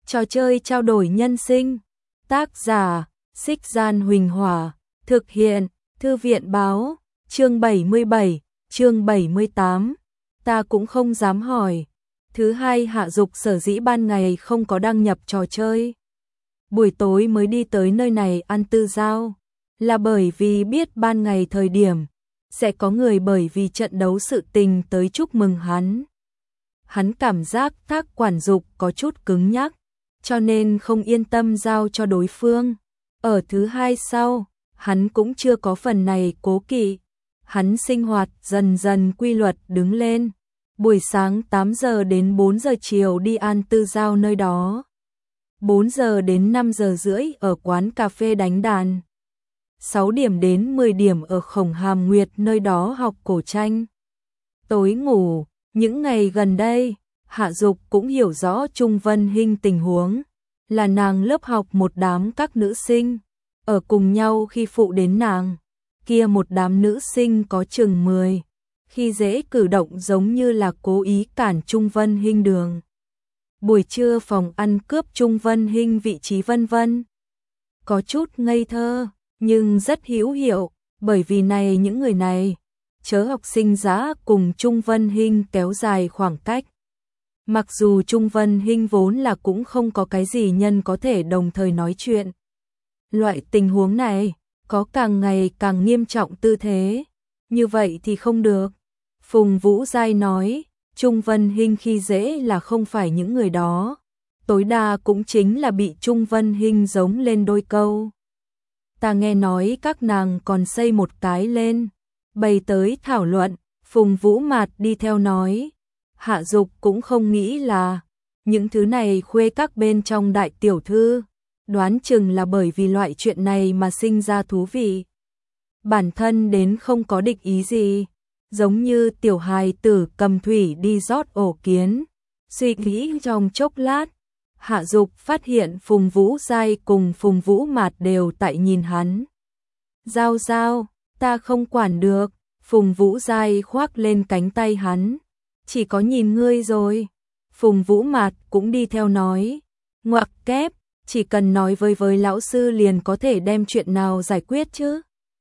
Trò chơi trao đổi nhân sinh. Tác giả, Xích Gian Huỳnh Hỏa. Thực hiện, Thư viện Báo. Chương 77, chương 78. Ta cũng không dám hỏi. Thứ hai, Hạ Dục sở dĩ ban ngày không có đăng nhập trò chơi, buổi tối mới đi tới nơi này ăn tư giao, là bởi vì biết ban ngày thời điểm sẽ có người bởi vì trận đấu sự tình tới chúc mừng hắn. Hắn cảm giác Thác Quản Dục có chút cứng nhắc, cho nên không yên tâm giao cho đối phương. Ở thứ hai sau, hắn cũng chưa có phần này cố kỵ. Hắn sinh hoạt dần dần quy luật đứng lên. Buổi sáng 8 giờ đến 4 giờ chiều đi ăn tư giao nơi đó. 4 giờ đến 5 giờ rưỡi ở quán cà phê đánh đàn. 6 điểm đến 10 điểm ở Khổng Hàm Nguyệt nơi đó học cổ tranh. Tối ngủ, những ngày gần đây, Hạ Dục cũng hiểu rõ Trung Vân Hinh tình huống. Là nàng lớp học một đám các nữ sinh, ở cùng nhau khi phụ đến nàng. Kia một đám nữ sinh có chừng 10. Khi dễ cử động giống như là cố ý cản Trung Vân Hinh đường. Buổi trưa phòng ăn cướp Trung Vân Hinh vị trí vân vân. Có chút ngây thơ, nhưng rất hữu hiệu, bởi vì này những người này, chớ học sinh giã cùng Trung Vân Hinh kéo dài khoảng cách. Mặc dù Trung Vân Hinh vốn là cũng không có cái gì nhân có thể đồng thời nói chuyện. Loại tình huống này, có càng ngày càng nghiêm trọng tư thế. Như vậy thì không được. Phùng Vũ Giai nói, Trung Vân Hinh khi dễ là không phải những người đó. Tối đa cũng chính là bị Trung Vân Hinh giống lên đôi câu. Ta nghe nói các nàng còn xây một cái lên. Bày tới thảo luận, Phùng Vũ Mạt đi theo nói. Hạ Dục cũng không nghĩ là những thứ này khuê các bên trong đại tiểu thư. Đoán chừng là bởi vì loại chuyện này mà sinh ra thú vị. Bản thân đến không có địch ý gì. Giống như tiểu hài tử cầm thủy đi rót ổ kiến. Suy nghĩ trong chốc lát, Hạ Dục phát hiện Phùng Vũ Giai cùng Phùng Vũ Mạt đều tại nhìn hắn. Giao giao, ta không quản được. Phùng Vũ Giai khoác lên cánh tay hắn. Chỉ có nhìn ngươi rồi. Phùng Vũ Mạt cũng đi theo nói. Ngoặc kép, chỉ cần nói với lão sư liền có thể đem chuyện nào giải quyết chứ.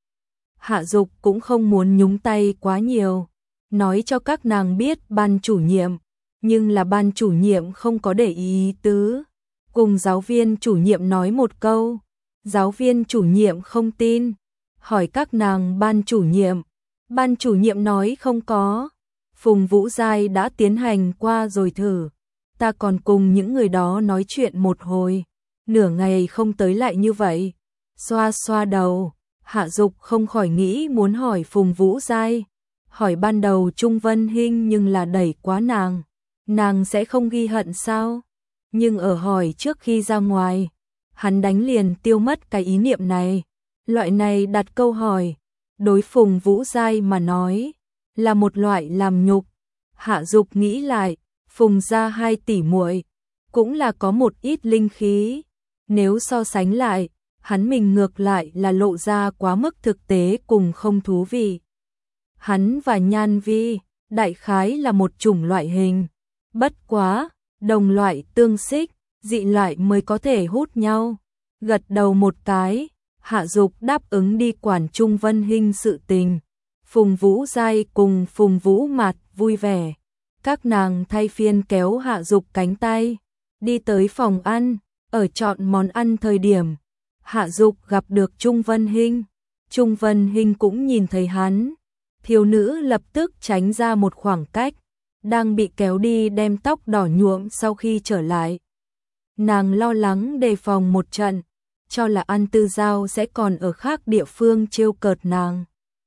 Hạ Dục cũng không muốn nhúng tay quá nhiều. Nói cho các nàng biết ban chủ nhiệm. Nhưng là ban chủ nhiệm không có để ý tứ. Cùng giáo viên chủ nhiệm nói một câu. Giáo viên chủ nhiệm không tin. Hỏi các nàng ban chủ nhiệm. Ban chủ nhiệm nói không có. Phùng Vũ Giai đã tiến hành qua rồi thử. Ta còn cùng những người đó nói chuyện một hồi. Nửa ngày không tới lại như vậy. Xoa xoa đầu. Hạ Dục không khỏi nghĩ muốn hỏi Phùng Vũ Giai. Hỏi ban đầu Trung Vân Hinh nhưng là đẩy quá nàng. Nàng sẽ không ghi hận sao? Nhưng ở hỏi trước khi ra ngoài, hắn đánh liền tiêu mất cái ý niệm này. Loại này đặt câu hỏi, đối Phùng Vũ Giai mà nói, là một loại làm nhục. Hạ Dục nghĩ lại, Phùng gia hai tỷ muội cũng là có một ít linh khí. Nếu so sánh lại, hắn mình ngược lại là lộ ra quá mức thực tế cùng không thú vị. Hắn và Nhan Vi, đại khái là một chủng loại hình. Bất quá, đồng loại tương xích, dị loại mới có thể hút nhau. Gật đầu một cái, Hạ Dục đáp ứng đi quản Trung Vân Hinh sự tình. Phùng Vũ Giai cùng Phùng Vũ Mạt vui vẻ. Các nàng thay phiên kéo Hạ Dục cánh tay, đi tới phòng ăn, ở chọn món ăn thời điểm. Hạ Dục gặp được Trung Vân Hinh. Trung Vân Hinh cũng nhìn thấy hắn. Thiếu nữ lập tức tránh ra một khoảng cách. Đang bị kéo đi đem tóc đỏ nhuộm sau khi trở lại. Nàng lo lắng đề phòng một trận. Cho là An Tư Giao sẽ còn ở khác địa phương trêu cợt nàng.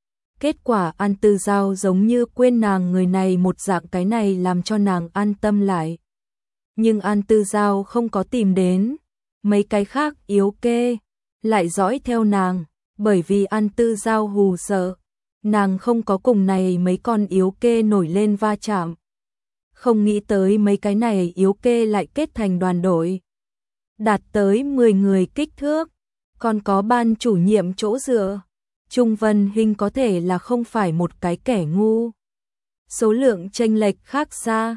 Kết quả An Tư Giao giống như quên nàng người này một dạng, cái này làm cho nàng an tâm lại. Nhưng An Tư Giao không có tìm đến. Mấy cái khác yếu kê lại dõi theo nàng, bởi vì An Tư Giao hù sợ. Nàng không có cùng này mấy con yếu kê nổi lên va chạm. Không nghĩ tới mấy cái này yếu kê lại kết thành đoàn đội. Đạt tới 10 người kích thước, còn có ban chủ nhiệm chỗ dựa. Trung Vân Hinh có thể là không phải một cái kẻ ngu. Số lượng chênh lệch khác xa,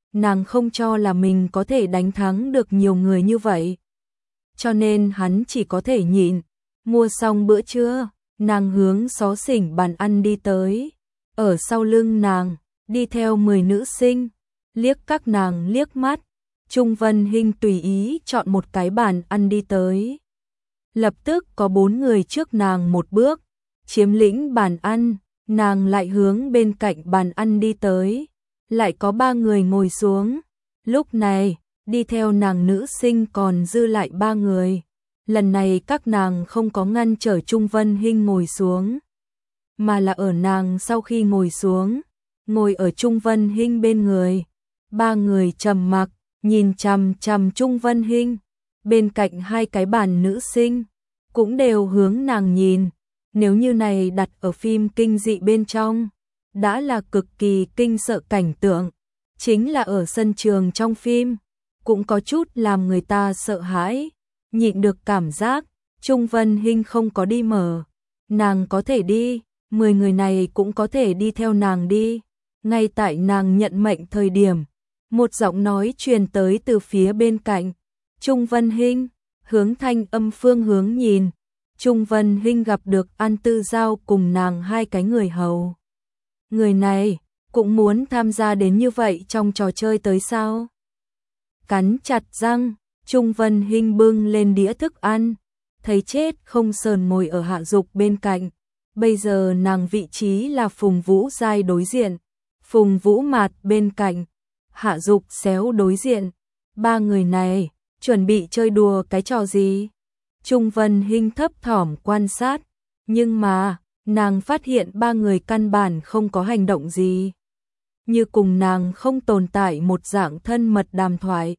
nàng không cho là mình có thể đánh thắng được nhiều người như vậy. Cho nên hắn chỉ có thể nhịn. Mua xong bữa trưa, nàng hướng xó xỉnh bàn ăn đi tới. Ở sau lưng nàng, đi theo 10 nữ sinh, liếc các nàng liếc mắt. Trung Vân Hinh tùy ý chọn một cái bàn ăn đi tới. Lập tức có 4 người trước nàng một bước, chiếm lĩnh bàn ăn, nàng lại hướng bên cạnh bàn ăn đi tới. Lại có 3 người ngồi xuống. Lúc này, đi theo nàng nữ sinh còn dư lại 3 người. Lần này các nàng không có ngăn trở Trung Vân Hinh ngồi xuống, mà là ở nàng sau khi ngồi xuống, ngồi ở Trung Vân Hinh bên người. 3 người trầm mặc, nhìn chằm chằm Trung Vân Hinh. Bên cạnh 2 cái bàn nữ sinh, cũng đều hướng nàng nhìn. Nếu như này đặt ở phim kinh dị bên trong, đã là cực kỳ kinh sợ cảnh tượng. Chính là ở sân trường trong phim, cũng có chút làm người ta sợ hãi. Nhịn được cảm giác, Trung Vân Hinh không có đi mở. Nàng có thể đi, 10 người này cũng có thể đi theo nàng đi. Ngay tại nàng nhận mệnh thời điểm, một giọng nói truyền tới từ phía bên cạnh. Trung Vân Hinh, hướng thanh âm phương hướng nhìn. Trung Vân Hinh gặp được An Tư Giao cùng nàng 2 cái người hầu. Người này, cũng muốn tham gia đến như vậy trong trò chơi tới sao? Cắn chặt răng, Trung Vân Hinh bưng lên đĩa thức ăn, thấy chết không sờn ngồi ở Hạ Dục bên cạnh. Bây giờ nàng vị trí là Phùng Vũ Giai đối diện, Phùng Vũ Mạt bên cạnh, Hạ Dục xéo đối diện. 3 người này, chuẩn bị chơi đùa cái trò gì? Trung Vân Hinh thấp thỏm quan sát, nhưng mà, nàng phát hiện 3 người căn bản không có hành động gì. Như cùng nàng không tồn tại một dạng thân mật đàm thoại.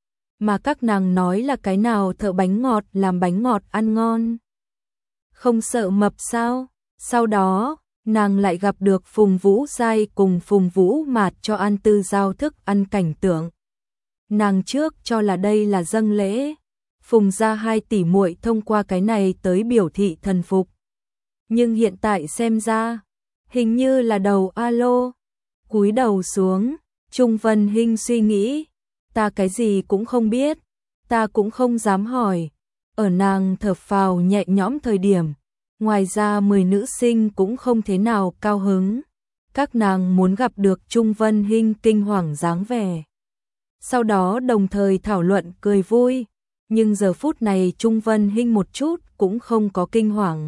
Mà các nàng nói là cái nào thợ bánh ngọt làm bánh ngọt ăn ngon. Không sợ mập sao? Sau đó, nàng lại gặp được Phùng Vũ Giai cùng Phùng Vũ Mạt cho An Tư Giao thức ăn cảnh tượng. Nàng trước cho là đây là dâng lễ. Phùng gia 2 tỷ muội thông qua cái này tới biểu thị thần phục. Nhưng hiện tại xem ra, hình như là đầu alo. Cúi đầu xuống, Trung Vân Hinh suy nghĩ, ta cái gì cũng không biết, ta cũng không dám hỏi. Ở nàng thở phào nhẹ nhõm thời điểm, ngoài ra 10 nữ sinh cũng không thế nào cao hứng. Các nàng muốn gặp được Trung Vân Hinh kinh hoàng dáng vẻ. Sau đó đồng thời thảo luận cười vui, nhưng giờ phút này Trung Vân Hinh một chút cũng không có kinh hoàng.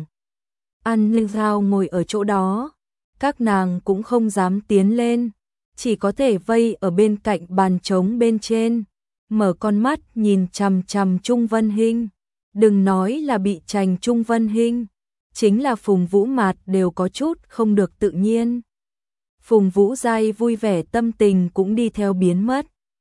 An Linh Giao ngồi ở chỗ đó, các nàng cũng không dám tiến lên, chỉ có thể vây ở bên cạnh bàn trống bên trên, mở con mắt nhìn chằm chằm Trung Vân Hinh. Đừng nói là bị trành Trung Vân Hinh, chính là Phùng Vũ Mạt đều có chút không được tự nhiên. Phùng Vũ Giai vui vẻ tâm tình cũng đi theo biến mất.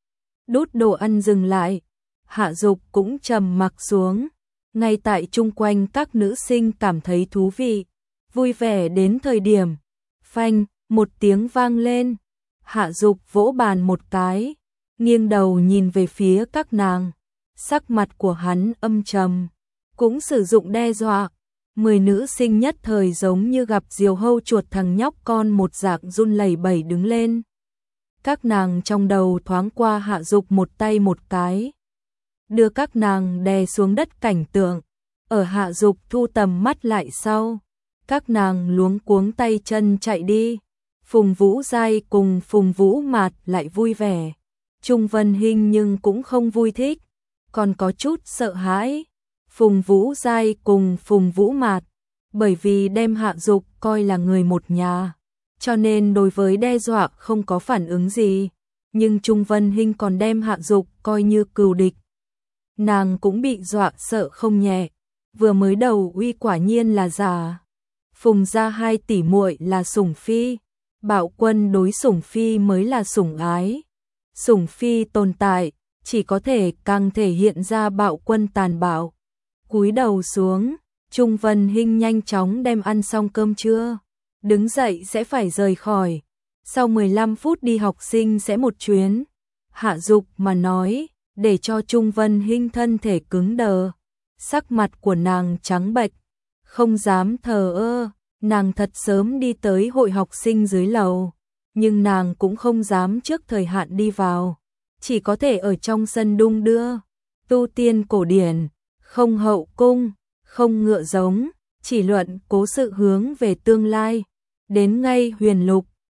Đút đồ ăn dừng lại, Hạ Dục cũng trầm mặc xuống. Ngay tại chung quanh các nữ sinh cảm thấy thú vị, vui vẻ đến thời điểm, phanh, một tiếng vang lên. Hạ Dục vỗ bàn một cái, nghiêng đầu nhìn về phía các nàng. Sắc mặt của hắn âm trầm, cũng sử dụng đe dọa. 10 nữ sinh nhất thời giống như gặp diều hâu chuột thằng nhóc con một dạng run lẩy bẩy đứng lên. Các nàng trong đầu thoáng qua Hạ Dục một tay một cái, đưa các nàng đè xuống đất cảnh tượng. Ở Hạ Dục thu tầm mắt lại sau, các nàng luống cuống tay chân chạy đi. Phùng Vũ Giai cùng Phùng Vũ Mạt lại vui vẻ. Trung Vân Hinh nhưng cũng không vui thích, còn có chút sợ hãi. Phùng Vũ Giai cùng Phùng Vũ Mạt, bởi vì đem Hạ Dục coi là người một nhà, cho nên đối với đe dọa không có phản ứng gì. Nhưng Trung Vân Hinh còn đem Hạ Dục coi như cừu địch. Nàng cũng bị dọa sợ không nhẹ. Vừa mới đầu uy quả nhiên là giả. Phùng gia 2 tỷ muội là sủng phi, Bạo Quân đối sủng phi mới là sủng ái. Sủng phi tồn tại, chỉ có thể càng thể hiện ra Bạo Quân tàn bạo. Cúi đầu xuống, Trung Vân Hinh nhanh chóng đem ăn xong cơm trưa, đứng dậy sẽ phải rời khỏi. Sau 15 phút đi học sinh sẽ một chuyến. Hạ Dục mà nói, để cho Trung Vân Hinh thân thể cứng đờ. Sắc mặt của nàng trắng bệch, không dám thờ ơ. Nàng thật sớm đi tới hội học sinh dưới lầu, nhưng nàng cũng không dám trước thời hạn đi vào, chỉ có thể ở trong sân đung đưa. Tu tiên cổ điển, không hậu cung, không ngựa giống, chỉ luận cố sự hướng về tương lai. Đến ngay huyền lục,